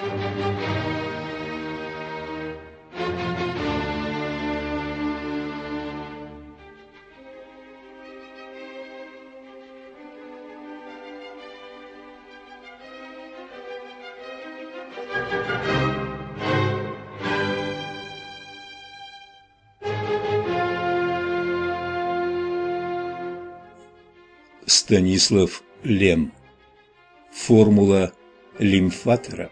Станислав Лем. Формула лимфатора.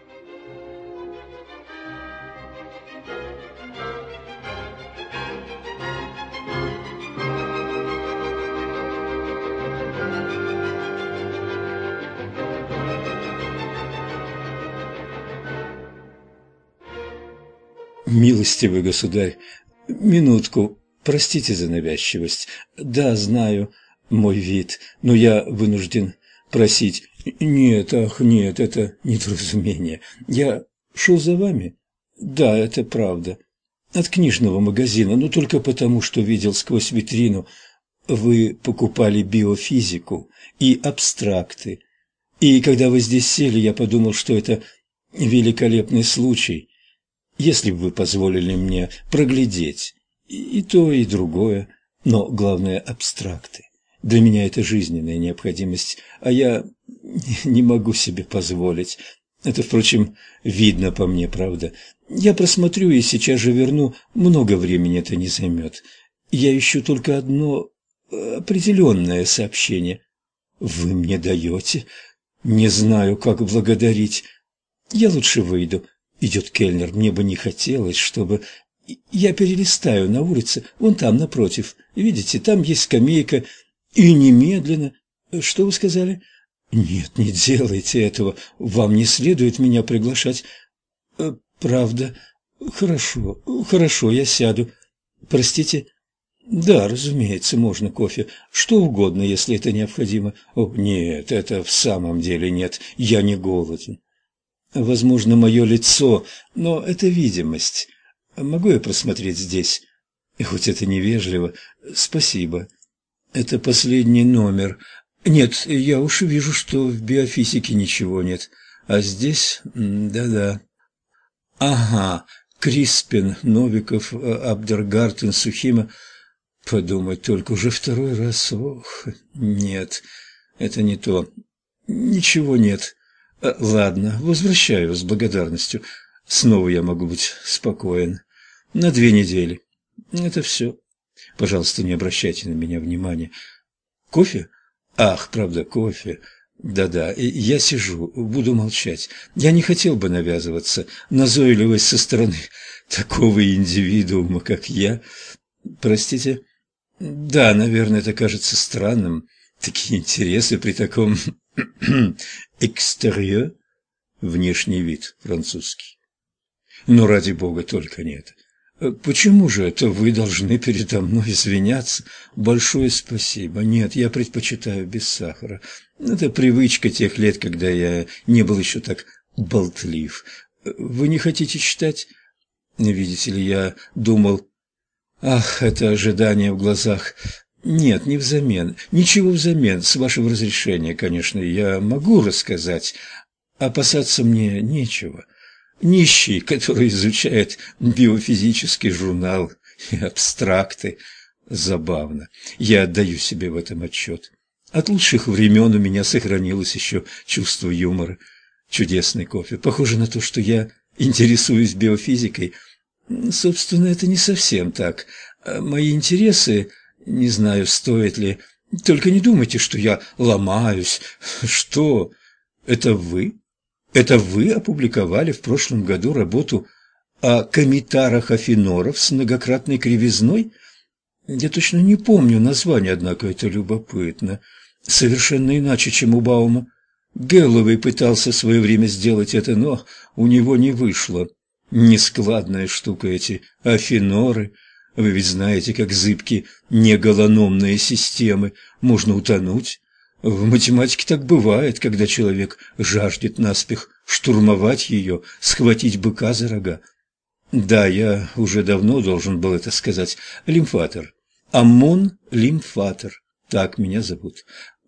Милостивый государь, минутку, простите за навязчивость. Да, знаю мой вид, но я вынужден просить. Нет, ах, нет, это недоразумение. Я шел за вами? Да, это правда. От книжного магазина, но только потому, что видел сквозь витрину. Вы покупали биофизику и абстракты. И когда вы здесь сели, я подумал, что это великолепный случай. Если бы вы позволили мне проглядеть и то, и другое, но главное – абстракты. Для меня это жизненная необходимость, а я не могу себе позволить. Это, впрочем, видно по мне, правда. Я просмотрю и сейчас же верну, много времени это не займет. Я ищу только одно определенное сообщение. Вы мне даете? Не знаю, как благодарить. Я лучше выйду. Идет кельнер, мне бы не хотелось, чтобы... Я перелистаю на улице, вон там, напротив. Видите, там есть скамейка. И немедленно... Что вы сказали? Нет, не делайте этого. Вам не следует меня приглашать. Правда? Хорошо, хорошо, я сяду. Простите? Да, разумеется, можно кофе. Что угодно, если это необходимо. О, нет, это в самом деле нет. Я не голоден. Возможно, мое лицо, но это видимость. Могу я просмотреть здесь? И хоть это невежливо, спасибо. Это последний номер. Нет, я уж вижу, что в биофизике ничего нет. А здесь, да-да. Ага, Криспин, Новиков, Абдергартен, Сухима. Подумать только, уже второй раз. Ох, нет, это не то. Ничего нет. Ладно, возвращаю с благодарностью. Снова я могу быть спокоен. На 2 недели. Это все. Пожалуйста, не обращайте на меня внимания. Кофе? Ах, правда, кофе. Да-да, я сижу, буду молчать. Я не хотел бы навязываться. Назойливость со стороны такого индивидуума, как я. Простите? Да, наверное, это кажется странным. Такие интересы при таком... экстерьер, внешний вид французский. Но ради бога только не это. Почему же это вы должны передо мной извиняться? Большое спасибо. Нет, я предпочитаю без сахара. Это привычка тех лет, когда я не был еще так болтлив. Вы не хотите читать? Видите ли, я думал... Ах, это ожидание в глазах... Нет, не взамен. Ничего взамен, с вашего разрешения, конечно, я могу рассказать. Опасаться мне нечего. Нищий, который изучает биофизический журнал и абстракты. Забавно. Я отдаю себе в этом отчет. От лучших времен у меня сохранилось еще чувство юмора. Чудесный кофе. Похоже на то, что я интересуюсь биофизикой. Собственно, это не совсем так. Мои интересы... Не знаю, стоит ли. Только не думайте, что я ломаюсь. Что? Это вы? Это вы опубликовали в прошлом году работу о комитарах афиноров с многократной кривизной? Я точно не помню название, однако это любопытно. Совершенно иначе, чем у Баума. Гэллоуэй пытался в свое время сделать это, но у него не вышло. Нескладная штука эти афиноры. Вы ведь знаете, как зыбки неголономные системы. Можно утонуть. В математике так бывает, когда человек жаждет наспех штурмовать ее, схватить быка за рога. Да, я уже давно должен был это сказать. Лимфатор. Аммон лимфатор. Так меня зовут.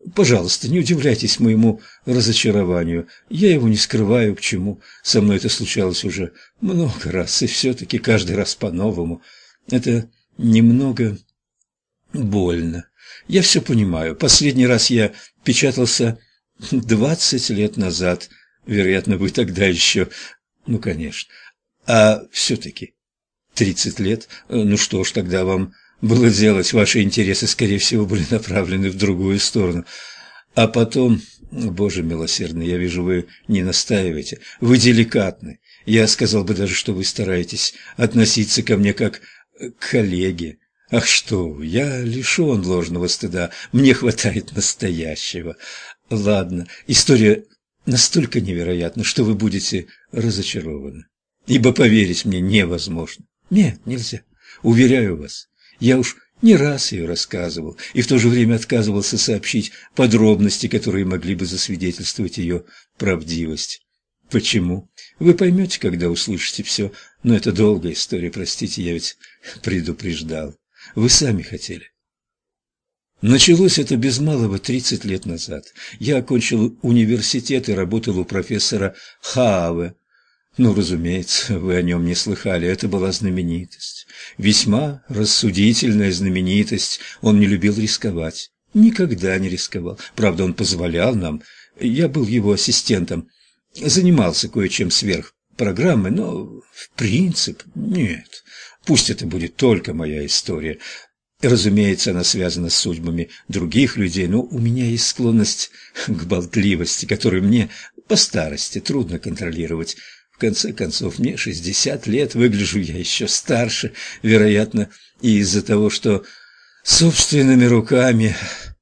Пожалуйста, не удивляйтесь моему разочарованию. Я его не скрываю, к чему. Со мной это случалось уже много раз, и все-таки каждый раз по-новому. Это немного больно. Я все понимаю. Последний раз я печатался 20 лет назад. Вероятно, вы тогда еще... Ну, конечно. А все-таки 30 лет? Ну что ж, тогда вам было делать. Ваши интересы, скорее всего, были направлены в другую сторону. А потом, Боже милосердный, я вижу, вы не настаиваете. Вы деликатны. Я сказал бы даже, что вы стараетесь относиться ко мне как к коллеге. Ах что вы, я лишен ложного стыда. Мне хватает настоящего. Ладно, история настолько невероятна, что вы будете разочарованы. Ибо поверить мне невозможно. Нет, нельзя. Уверяю вас, я уж не раз ее рассказывал, и в то же время отказывался сообщить подробности, которые могли бы засвидетельствовать ее правдивость. Почему? Вы поймете, когда услышите все, но это долгая история, простите, я ведь предупреждал. Вы сами хотели. Началось это без малого 30 лет назад. Я окончил университет и работал у профессора Хааве. Ну, разумеется, вы о нем не слыхали, это была знаменитость. Весьма рассудительная знаменитость, он не любил рисковать. Никогда не рисковал. Правда, он позволял нам, я был его ассистентом, занимался кое-чем сверх программы, но в принцип нет. Пусть это будет только моя история. Разумеется, она связана с судьбами других людей, но у меня есть склонность к болтливости, которую мне по старости трудно контролировать. В конце концов, мне 60 лет, выгляжу я еще старше, вероятно, и из-за того, что собственными руками...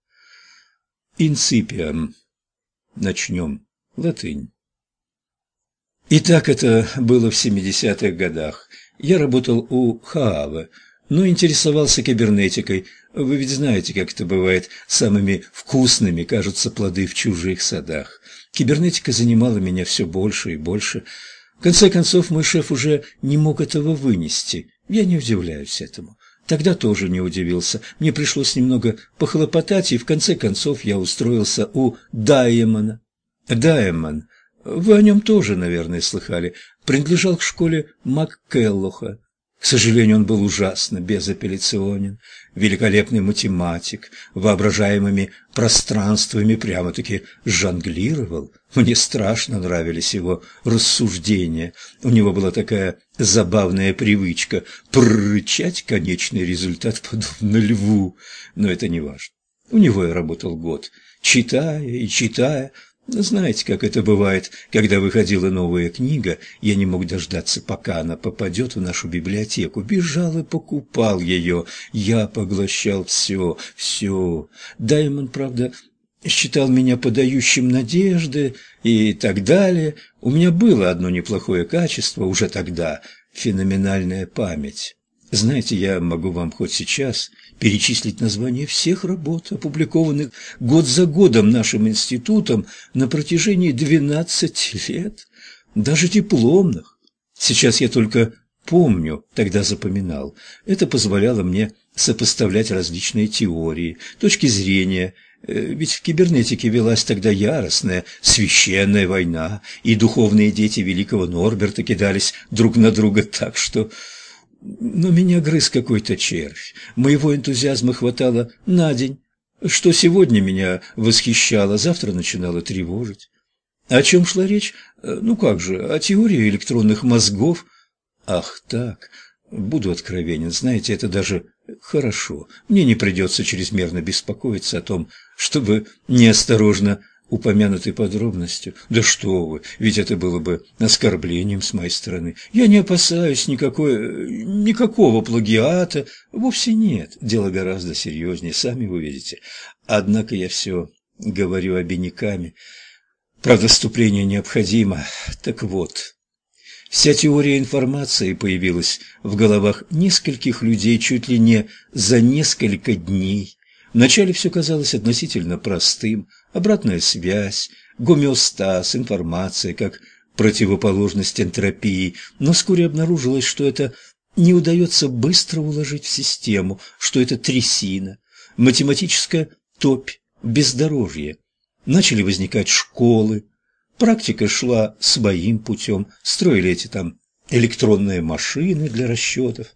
Инципиам. Начнем. Латынь. Итак, это было в 70-х годах. Я работал у Хааве, но интересовался кибернетикой. Вы ведь знаете, как это бывает, самыми вкусными кажутся плоды в чужих садах. Кибернетика занимала меня все больше и больше. В конце концов, мой шеф уже не мог этого вынести. Я не удивляюсь этому. Тогда тоже не удивился. Мне пришлось немного похлопотать, и в конце концов я устроился у Даймона. Даймон, вы о нем тоже, наверное, слыхали, принадлежал к школе МакКеллоха. К сожалению, он был ужасно безапелляционен, великолепный математик, воображаемыми пространствами прямо-таки жонглировал. Мне страшно нравились его рассуждения. У него была такая забавная привычка прорычать конечный результат подобно льву. Но это не важно. У него я работал год, читая и читая. Знаете, как это бывает, когда выходила новая книга, я не мог дождаться, пока она попадет в нашу библиотеку. Бежал и покупал ее. Я поглощал все, все. Даймон, правда, считал меня подающим надежды и так далее. У меня было одно неплохое качество уже тогда – феноменальная память. Знаете, я могу вам хоть сейчас перечислить названия всех работ, опубликованных год за годом нашим институтом на протяжении 12 лет, даже дипломных. Сейчас я только помню, тогда запоминал. Это позволяло мне сопоставлять различные теории, точки зрения, ведь в кибернетике велась тогда яростная, священная война, и духовные дети великого Норберта кидались друг на друга так, что... Но меня грыз какой-то червь. Моего энтузиазма хватало на день. Что сегодня меня восхищало, завтра начинало тревожить. О чем шла речь? Ну как же, о теории электронных мозгов. Ах так, буду откровенен, знаете, это даже хорошо. Мне не придется чрезмерно беспокоиться о том, чтобы неосторожно упомянутой подробностью. Да что вы, ведь это было бы оскорблением с моей стороны. Я не опасаюсь никакого плагиата. Вовсе нет. Дело гораздо серьезнее, сами вы видите. Однако я все говорю обиняками. Правда, вступление необходимо. Так вот, вся теория информации появилась в головах нескольких людей чуть ли не за несколько дней. Вначале все казалось относительно простым. Обратная связь, гомеостаз, информация как противоположность энтропии, но вскоре обнаружилось, что это не удается быстро уложить в систему, что это трясина, математическая топь, бездорожье. Начали возникать школы, практика шла своим путем, строили эти там электронные машины для расчетов,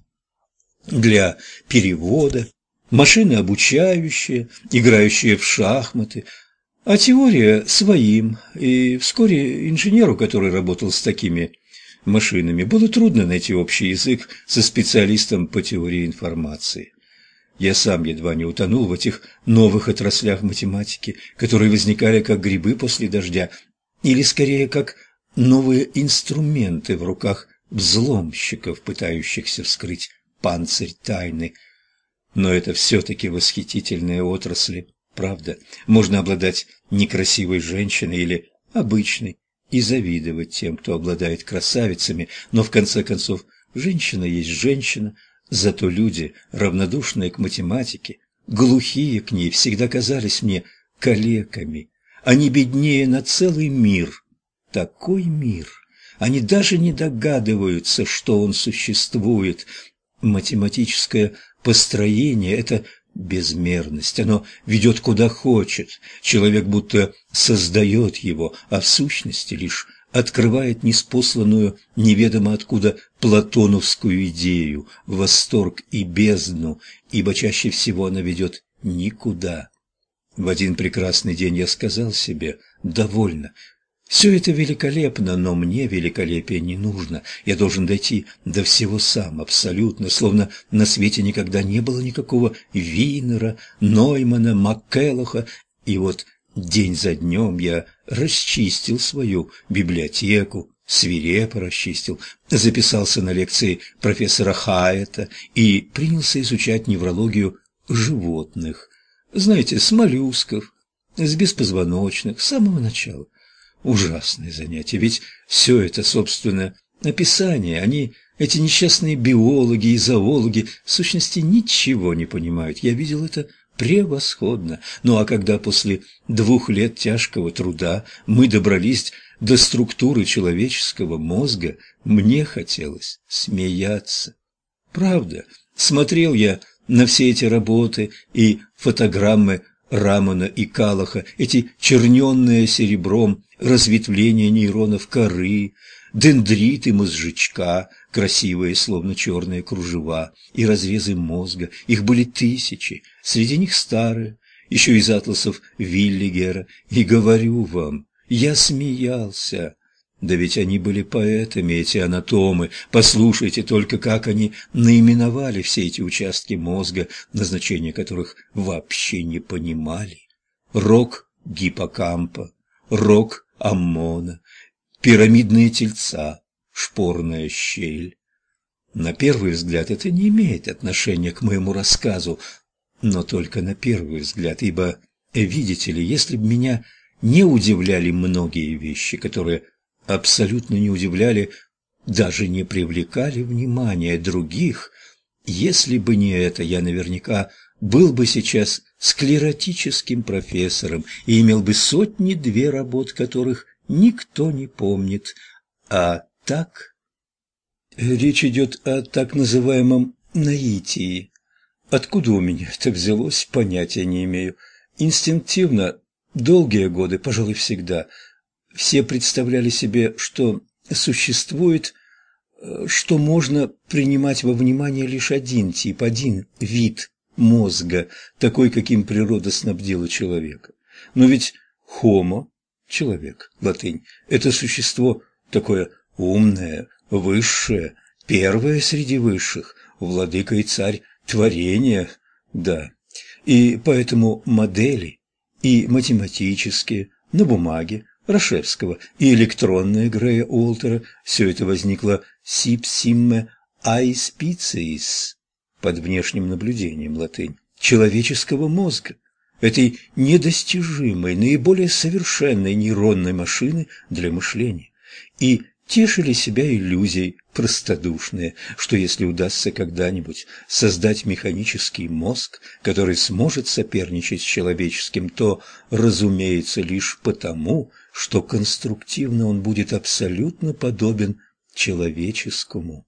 для перевода, машины обучающие, играющие в шахматы, а теория своим, и вскоре инженеру, который работал с такими машинами, было трудно найти общий язык со специалистом по теории информации. Я сам едва не утонул в этих новых отраслях математики, которые возникали как грибы после дождя, или скорее как новые инструменты в руках взломщиков, пытающихся вскрыть панцирь тайны. Но это все-таки восхитительные отрасли, правда. Можно обладать некрасивой женщиной или обычной и завидовать тем, кто обладает красавицами, но в конце концов женщина есть женщина, зато люди, равнодушные к математике, глухие к ней, всегда казались мне калеками. Они беднее на целый мир. Такой мир. Они даже не догадываются, что он существует. Математическое построение – это безмерность. Оно ведет куда хочет. Человек будто создает его, а в сущности лишь открывает ниспосланную неведомо откуда платоновскую идею, восторг и бездну, ибо чаще всего она ведет никуда. В один прекрасный день я сказал себе: «Довольно. Все это великолепно, но мне великолепие не нужно. Я должен дойти до всего сам, абсолютно, словно на свете никогда не было никакого Винера, Ноймана, Маккеллоха. И вот день за днем я расчистил свою библиотеку, свирепо расчистил, записался на лекции профессора Хайета и принялся изучать неврологию животных. Знаете, с моллюсков, с беспозвоночных, с самого начала. Ужасное занятие, ведь все это, собственно, описание. Они, эти несчастные биологи и зоологи, в сущности ничего не понимают. Я видел это превосходно. Ну а когда после 2 лет тяжкого труда мы добрались до структуры человеческого мозга, мне хотелось смеяться. Правда, смотрел я на все эти работы и фотограммы Рамана и Калаха, эти черненные серебром разветвления нейронов коры, дендриты мозжечка, красивые, словно черные кружева, и разрезы мозга. Их были тысячи, среди них старые, еще из атласов Виллигера. И говорю вам, я смеялся. Да ведь они были поэтами, эти анатомы. Послушайте только, как они наименовали все эти участки мозга, назначение которых вообще не понимали. Рог гиппокампа, рог аммона, пирамидные тельца, шпорная щель. На первый взгляд это не имеет отношения к моему рассказу, но только на первый взгляд, ибо, видите ли, если бы меня не удивляли многие вещи, которые абсолютно не удивляли, даже не привлекали внимания других, если бы не это, я наверняка был бы сейчас склеротическим профессором и имел бы 100-2 работ, которых никто не помнит. А так... Речь идет о так называемом наитии. Откуда у меня это взялось, понятия не имею. Инстинктивно, долгие годы, пожалуй, всегда, все представляли себе, что существует, что можно принимать во внимание лишь один тип, один вид мозга, такой, каким природа снабдила человека. Но ведь homo, человек, латынь, это существо такое умное, высшее, первое среди высших, владыка и царь творения, да. И поэтому модели, и математические, на бумаге, Рашевского, и электронная Грея Уолтера, все это возникло «сипсимме аиспициис» под внешним наблюдением, латынь, человеческого мозга, этой недостижимой, наиболее совершенной нейронной машины для мышления. И тешили себя иллюзией простодушные, что если удастся когда-нибудь создать механический мозг, который сможет соперничать с человеческим, то, разумеется, лишь потому, что конструктивно он будет абсолютно подобен человеческому.